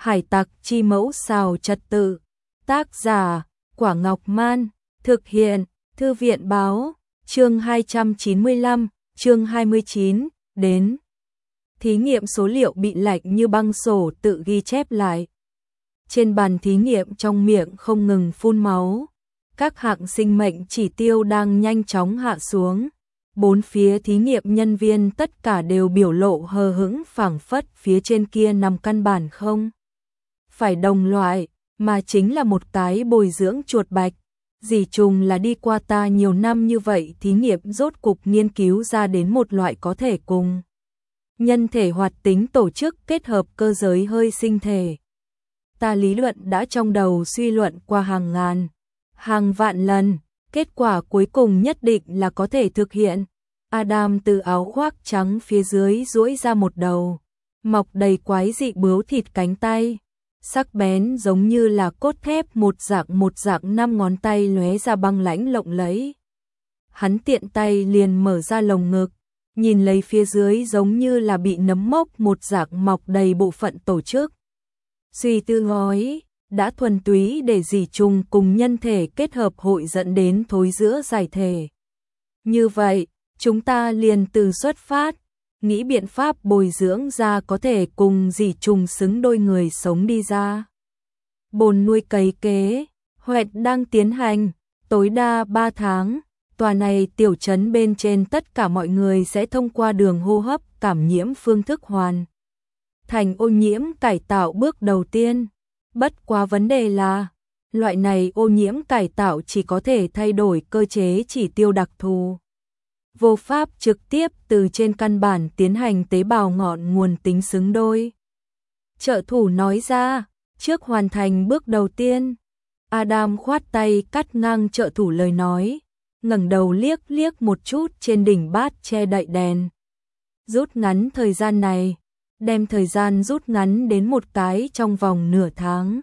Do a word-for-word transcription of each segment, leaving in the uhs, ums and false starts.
Hải tặc chi mẫu xào trật tự. Tác giả, Quả Ngọc Man. Thực hiện, Thư viện Báo. Chương hai trăm chín mươi lăm, chương hai mươi chín, đến. Thí nghiệm số liệu bị lạnh như băng, sổ tự ghi chép lại. Trên bàn thí nghiệm trong miệng không ngừng phun máu. Các hạng sinh mệnh chỉ tiêu đang nhanh chóng hạ xuống. Bốn phía thí nghiệm nhân viên tất cả đều biểu lộ hờ hững, phảng phất phía trên kia nằm căn bản không phải đồng loại, mà chính là một cái bồi dưỡng chuột bạch. Dì trùng là đi qua ta nhiều năm như vậy, thí nghiệm rốt cục nghiên cứu ra đến một loại có thể cùng nhân thể hoạt tính tổ chức kết hợp cơ giới hơi sinh thể. Ta lý luận đã trong đầu suy luận qua hàng ngàn, hàng vạn lần, kết quả cuối cùng nhất định là có thể thực hiện. Adam từ áo khoác trắng phía dưới duỗi ra một đầu, mọc đầy quái dị bướu thịt cánh tay, sắc bén giống như là cốt thép, một dạng một dạng năm ngón tay lóe ra băng lãnh lộng lẫy. Hắn tiện tay liền mở ra lồng ngực, nhìn lấy phía dưới giống như là bị nấm mốc một dạng mọc đầy bộ phận tổ chức. Suy tư ngói, đã thuần túy để dì trùng cùng nhân thể kết hợp hội dẫn đến thối giữa giải thể. Như vậy, chúng ta liền từ xuất phát, nghĩ biện pháp bồi dưỡng ra có thể cùng dì trùng xứng đôi người sống đi ra. Bồn nuôi cấy kế, hoẹt đang tiến hành, tối đa ba tháng, tòa này tiểu trấn bên trên tất cả mọi người sẽ thông qua đường hô hấp cảm nhiễm phương thức hoàn thành ô nhiễm cải tạo bước đầu tiên. Bất quá vấn đề là, loại này ô nhiễm cải tạo chỉ có thể thay đổi cơ chế chỉ tiêu đặc thù, vô pháp trực tiếp từ trên căn bản tiến hành tế bào ngọn nguồn tính xứng đôi. Trợ thủ nói ra, trước hoàn thành bước đầu tiên. Adam khoát tay cắt ngang trợ thủ lời nói, ngẩng đầu liếc liếc một chút trên đỉnh bát che đậy đèn. Rút ngắn thời gian này, đem thời gian rút ngắn đến một cái trong vòng nửa tháng.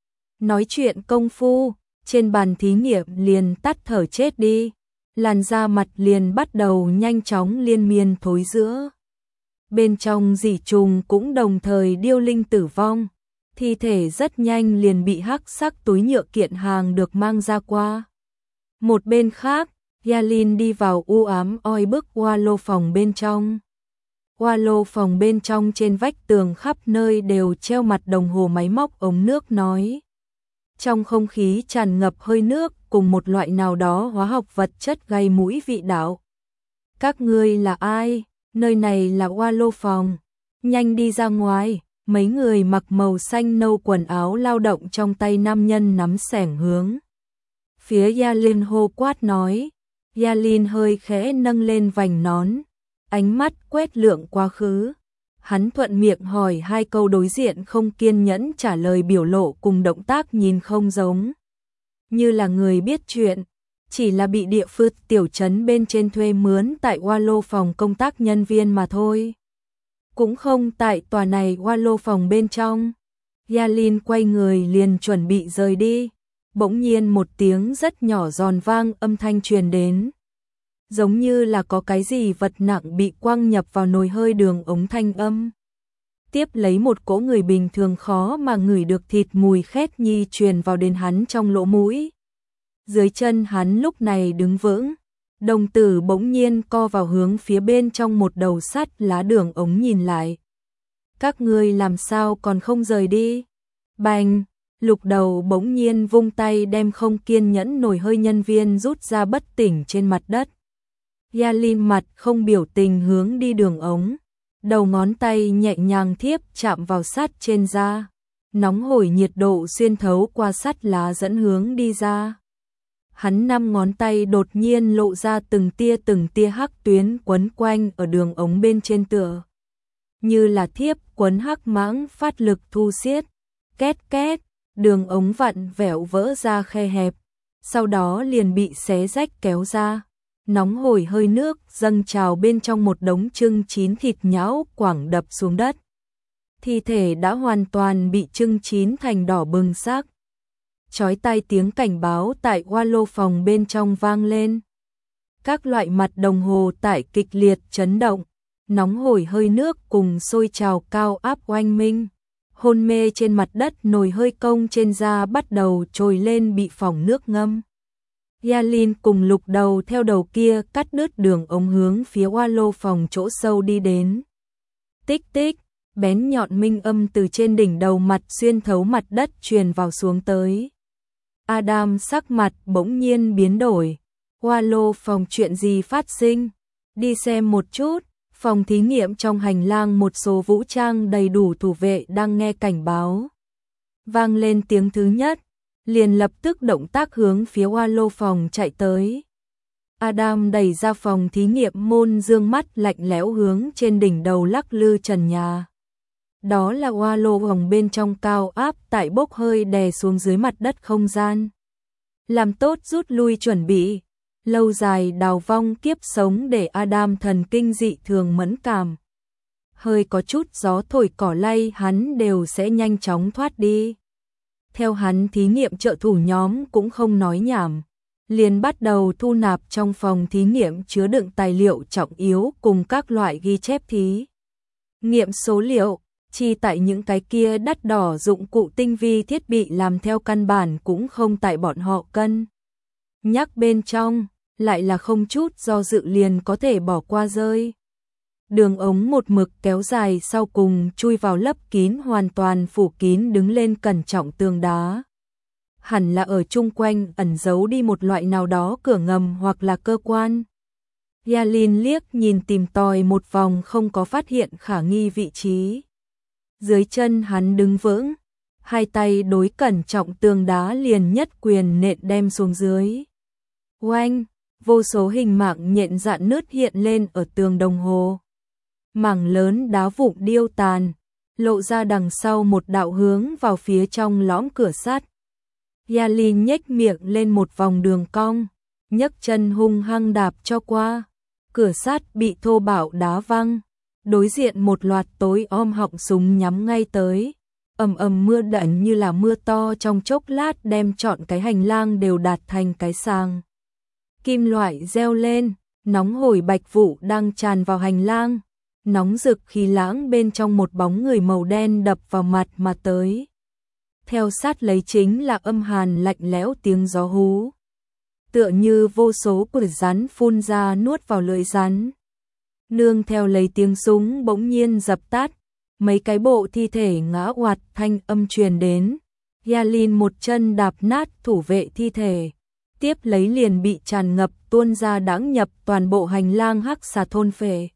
Nói chuyện công phu, trên bàn thí nghiệm liền tắt thở chết đi, làn da mặt liền bắt đầu nhanh chóng liên miên thối rữa. Bên trong dì trùng cũng đồng thời điêu linh tử vong, thi thể rất nhanh liền bị hắc sắc túi nhựa kiện hàng được mang ra qua. Một bên khác, Yalin đi vào u ám oi bức hoa lô phòng bên trong. Hoa lô phòng bên trong trên vách tường khắp nơi đều treo mặt đồng hồ máy móc ống nước nói. Trong không khí tràn ngập hơi nước cùng một loại nào đó hóa học vật chất gây mũi vị đạo. Các ngươi là ai? Nơi này là hoa lô phòng. Nhanh đi ra ngoài. Mấy người mặc màu xanh nâu quần áo lao động trong tay nam nhân nắm xẻng hướng phía Yalin hô quát nói. Yalin hơi khẽ nâng lên vành nón, ánh mắt quét lượng quá khứ. Hắn thuận miệng hỏi hai câu, đối diện không kiên nhẫn trả lời, biểu lộ cùng động tác nhìn không giống như là người biết chuyện, chỉ là bị địa phương tiểu trấn bên trên thuê mướn tại hoa lô phòng công tác nhân viên mà thôi. Cũng không tại tòa này hoa lô phòng bên trong. Yalin quay người liền chuẩn bị rời đi, bỗng nhiên một tiếng rất nhỏ giòn vang âm thanh truyền đến, giống như là có cái gì vật nặng bị quăng nhập vào nồi hơi đường ống thanh âm. Tiếp lấy một cỗ người bình thường khó mà ngửi được thịt mùi khét nhi truyền vào đến hắn trong lỗ mũi. Dưới chân hắn lúc này đứng vững, đồng tử bỗng nhiên co vào hướng phía bên trong một đầu sắt lá đường ống nhìn lại. Các ngươi làm sao còn không rời đi? Bành! Lục đầu bỗng nhiên vung tay đem không kiên nhẫn nổi hơi nhân viên rút ra bất tỉnh trên mặt đất. Yalin mặt không biểu tình hướng đi đường ống, đầu ngón tay nhẹ nhàng thiếp chạm vào sắt trên da, nóng hổi nhiệt độ xuyên thấu qua sắt lá dẫn hướng đi ra. Hắn năm ngón tay đột nhiên lộ ra từng tia từng tia hắc tuyến quấn quanh ở đường ống bên trên, tựa như là thiếp quấn hắc mãng phát lực thu xiết. Két két, đường ống vặn vẹo vỡ ra khe hẹp, sau đó liền bị xé rách kéo ra. Nóng hổi hơi nước dâng trào bên trong, một đống chưng chín thịt nhão quẳng đập xuống đất. Thi thể đã hoàn toàn bị chưng chín thành đỏ bừng sắc. Chói tai tiếng cảnh báo tại hoa lô phòng bên trong vang lên. Các loại mặt đồng hồ tại kịch liệt chấn động, nóng hổi hơi nước cùng sôi trào cao áp oanh minh. hôn mê trên mặt đất, nồi hơi công trên da bắt đầu trồi lên bị phỏng nước ngâm. Yalin cùng Lục Đầu theo đầu kia cắt đứt đường ống hướng phía oa lô phòng chỗ sâu đi đến. Tích tích, bén nhọn minh âm từ trên đỉnh đầu mặt xuyên thấu mặt đất truyền vào xuống tới. Adam sắc mặt bỗng nhiên biến đổi. Oa lô phòng chuyện gì phát sinh? Đi xem một chút. Phòng thí nghiệm trong hành lang một số vũ trang đầy đủ thủ vệ đang nghe cảnh báo. Vang lên tiếng thứ nhất, liền lập tức động tác hướng phía oa lô phòng chạy tới. Adam đẩy ra phòng thí nghiệm môn, dương mắt lạnh lẽo hướng trên đỉnh đầu lắc lư trần nhà. Đó là oa lô phòng bên trong cao áp tại bốc hơi đè xuống dưới mặt đất không gian. Làm tốt rút lui chuẩn bị. Lâu dài đào vong kiếp sống để Adam thần kinh dị thường mẫn cảm. Hơi có chút gió thổi cỏ lay hắn đều sẽ nhanh chóng thoát đi. Theo hắn thí nghiệm trợ thủ nhóm cũng không nói nhảm. Liền bắt đầu thu nạp trong phòng thí nghiệm chứa đựng tài liệu trọng yếu cùng các loại ghi chép thí nghiệm số liệu. Chi tại những cái kia đắt đỏ dụng cụ tinh vi thiết bị làm theo căn bản cũng không tại bọn họ cân nhắc bên trong, lại là không chút do dự liền có thể bỏ qua rơi. Đường ống một mực kéo dài sau cùng chui vào lấp kín hoàn toàn phủ kín đứng lên cẩn trọng tường đá. Hẳn là ở chung quanh ẩn giấu đi một loại nào đó cửa ngầm hoặc là cơ quan. Yalin liếc nhìn tìm tòi một vòng không có phát hiện khả nghi vị trí. Dưới chân hắn đứng vững, hai tay đối cẩn trọng tường đá liền nhất quyền nện đem xuống dưới. Oanh, vô số hình mạng nhện dạn nứt hiện lên ở tường đồng hồ. Mảng lớn đá vụn điêu tàn, lộ ra đằng sau một đạo hướng vào phía trong lõm cửa sắt. Yalin nhếch miệng lên một vòng đường cong, nhấc chân hung hăng đạp cho qua. Cửa sắt bị thô bạo đá văng. Đối diện một loạt tối om họng súng nhắm ngay tới. Ầm ầm mưa đẩn như là mưa to trong chốc lát đem trọn cái hành lang đều đạt thành cái sàng. Kim loại reo lên, nóng hổi bạch vụ đang tràn vào hành lang. Nóng rực khí lãng bên trong một bóng người màu đen đập vào mặt mà tới. Theo sát lấy chính là âm hàn lạnh lẽo tiếng gió hú. Tựa như vô số của rắn phun ra nuốt vào lưỡi rắn. Nương theo lấy tiếng súng bỗng nhiên dập tắt, mấy cái bộ thi thể ngã oạt thanh âm truyền đến. Yalin một chân đạp nát thủ vệ thi thể, tiếp lấy liền bị tràn ngập tuôn ra đãng nhập toàn bộ hành lang hắc xà thôn phệ.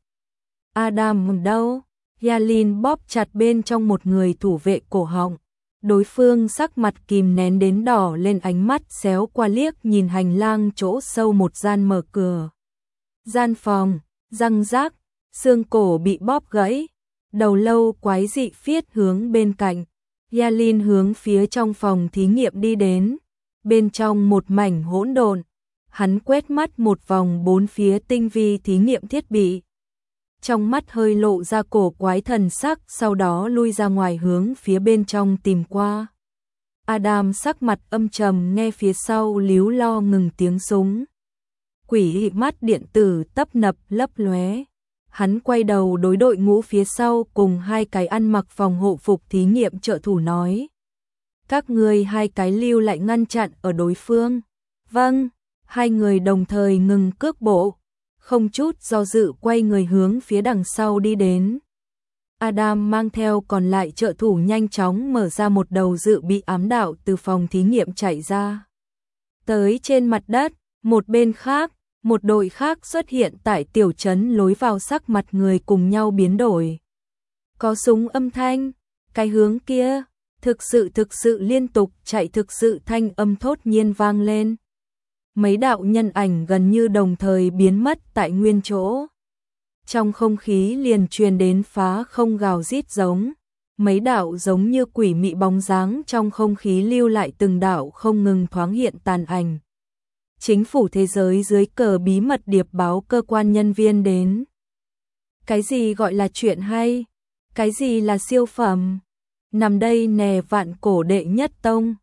Adam đâu? Yalin bóp chặt bên trong một người thủ vệ cổ họng. Đối phương sắc mặt kìm nén đến đỏ lên, ánh mắt xéo qua liếc nhìn hành lang chỗ sâu một gian mở cửa. Gian phòng, răng rác, xương cổ bị bóp gãy, đầu lâu quái dị phiết hướng bên cạnh. Yalin hướng phía trong phòng thí nghiệm đi đến. Bên trong một mảnh hỗn độn, hắn quét mắt một vòng bốn phía tinh vi thí nghiệm thiết bị. Trong mắt hơi lộ ra cổ quái thần sắc, sau đó lui ra ngoài hướng phía bên trong tìm qua. Adam sắc mặt âm trầm nghe phía sau líu lo ngừng tiếng súng. Quỷ mắt điện tử tấp nập lấp lóe. Hắn quay đầu đối đội ngũ phía sau cùng hai cái ăn mặc phòng hộ phục thí nghiệm trợ thủ nói. Các người hai cái lưu lại ngăn chặn ở đối phương. Vâng, hai người đồng thời ngừng cước bộ. Không chút do dự quay người hướng phía đằng sau đi đến. Adam mang theo còn lại trợ thủ nhanh chóng mở ra một đầu dự bị ám đạo từ phòng thí nghiệm chạy ra. Tới trên mặt đất, một bên khác, một đội khác xuất hiện tại tiểu trấn lối vào, sắc mặt người cùng nhau biến đổi. Có súng âm thanh, cái hướng kia, thực sự thực sự liên tục chạy, thực sự thanh âm thốt nhiên vang lên. Mấy đạo nhân ảnh gần như đồng thời biến mất tại nguyên chỗ. Trong không khí liền truyền đến phá không gào rít giống. Mấy đạo giống như quỷ mị bóng dáng trong không khí lưu lại từng đạo không ngừng thoáng hiện tàn ảnh. Chính phủ thế giới dưới cờ bí mật điệp báo cơ quan nhân viên đến. Cái gì gọi là chuyện hay? Cái gì là siêu phẩm? Nằm đây nè, vạn cổ đệ nhất tông.